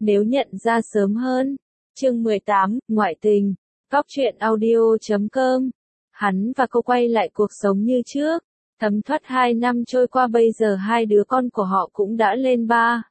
Nếu nhận ra sớm hơn. Chương 18, ngoại tình. Góc truyện audio.com. Hắn và cô quay lại cuộc sống như trước. Thấm thoát 2 năm trôi qua, bây giờ hai đứa con của họ cũng đã lên 3.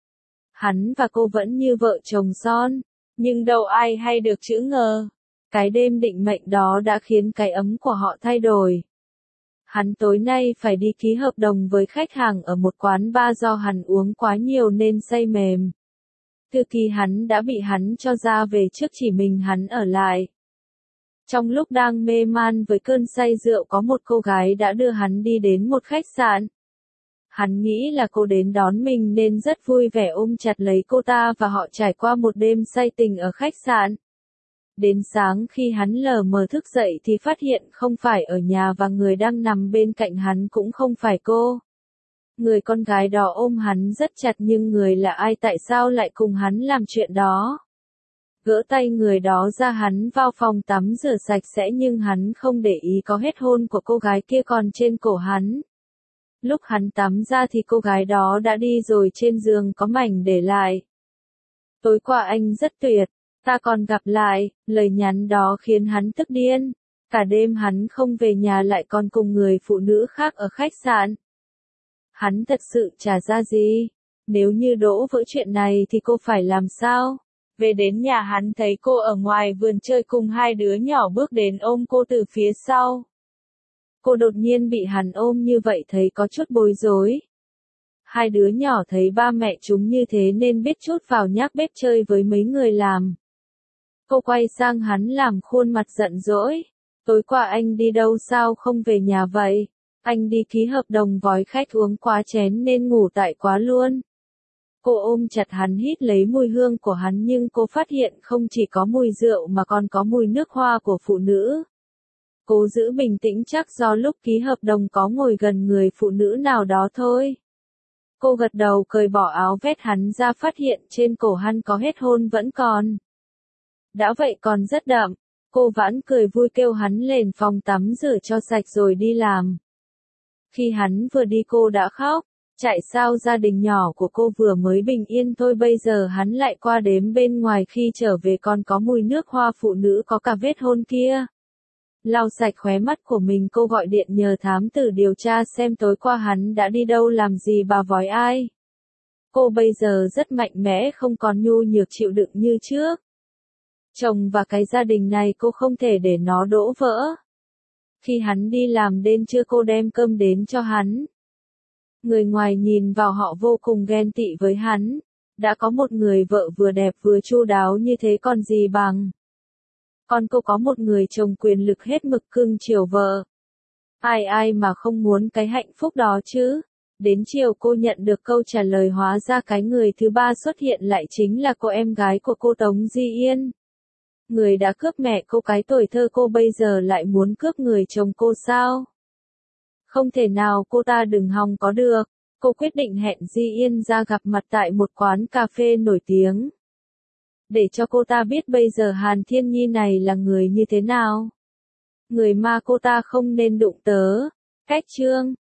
Hắn và cô vẫn như vợ chồng son. Nhưng đâu ai hay được chữ ngờ. Cái đêm định mệnh đó đã khiến cái ấm của họ thay đổi. Hắn tối nay phải đi ký hợp đồng với khách hàng ở một quán bar do hắn uống quá nhiều nên say mềm. Thư ký hắn đã bị hắn cho ra về trước, chỉ mình hắn ở lại. Trong lúc đang mê man với cơn say rượu, có một cô gái đã đưa hắn đi đến một khách sạn. Hắn nghĩ là cô đến đón mình nên rất vui vẻ ôm chặt lấy cô ta và họ trải qua một đêm say tình ở khách sạn. Đến sáng khi hắn lờ mờ thức dậy thì phát hiện không phải ở nhà và người đang nằm bên cạnh hắn cũng không phải cô. Người con gái đó ôm hắn rất chặt, nhưng người là ai, tại sao lại cùng hắn làm chuyện đó? Gỡ tay người đó ra, hắn vào phòng tắm rửa sạch sẽ, nhưng hắn không để ý có hết hôn của cô gái kia còn trên cổ hắn. Lúc hắn tắm ra thì cô gái đó đã đi rồi, trên giường có mảnh để lại. Tối qua anh rất tuyệt, ta còn gặp lại. Lời nhắn đó khiến hắn tức điên. Cả đêm hắn không về nhà, lại còn cùng người phụ nữ khác ở khách sạn. Hắn thật sự chả ra gì. Nếu như đổ vỡ chuyện này thì cô phải làm sao? Về đến nhà hắn thấy cô ở ngoài vườn chơi cùng hai đứa nhỏ, bước đến ôm cô từ phía sau. Cô đột nhiên bị hắn ôm như vậy thấy có chút bối rối. Hai đứa nhỏ thấy ba mẹ chúng như thế nên biết chút vào nhác bếp chơi với mấy người làm. Cô quay sang hắn làm khuôn mặt giận dỗi. Tối qua anh đi đâu, sao không về nhà vậy? Anh đi ký hợp đồng vói khách, uống quá chén nên ngủ tại quá luôn. Cô ôm chặt hắn, hít lấy mùi hương của hắn, nhưng cô phát hiện không chỉ có mùi rượu mà còn có mùi nước hoa của phụ nữ. Cố giữ bình tĩnh, chắc do lúc ký hợp đồng có ngồi gần người phụ nữ nào đó thôi. Cô gật đầu, cởi bỏ áo vest hắn ra, phát hiện trên cổ hắn có hết hôn vẫn còn. Đã vậy còn rất đậm. Cô vãn cười vui kêu hắn lên phòng tắm rửa cho sạch rồi đi làm. Khi hắn vừa đi cô đã khóc. Chạy sao, gia đình nhỏ của cô vừa mới bình yên thôi, bây giờ hắn lại qua đếm bên ngoài, khi trở về còn có mùi nước hoa phụ nữ, có cả vết hôn kia. Lau sạch khóe mắt của mình, cô gọi điện nhờ thám tử điều tra xem tối qua hắn đã đi đâu, làm gì, bà vói ai. Cô bây giờ rất mạnh mẽ, không còn nhu nhược chịu đựng như trước. Chồng và cái gia đình này cô không thể để nó đổ vỡ. Khi hắn đi làm đến trưa, cô đem cơm đến cho hắn. Người ngoài nhìn vào họ vô cùng ghen tị với hắn. Đã có một người vợ vừa đẹp vừa chu đáo như thế còn gì bằng. Còn cô có một người chồng quyền lực hết mực cưng chiều vợ. Ai mà không muốn cái hạnh phúc đó chứ. Đến chiều cô nhận được câu trả lời, hóa ra cái người thứ ba xuất hiện lại chính là cô em gái của cô, Tống Di Yên. Người đã cướp mẹ cô cái tuổi thơ, cô bây giờ lại muốn cướp người chồng cô sao? Không thể nào, cô ta đừng hòng có được. Cô quyết định hẹn Di Yên ra gặp mặt tại một quán cà phê nổi tiếng. Để cho cô ta biết bây giờ Hàn Thiên Nhi này là người như thế nào. Người mà cô ta không nên đụng tớ. Cách chương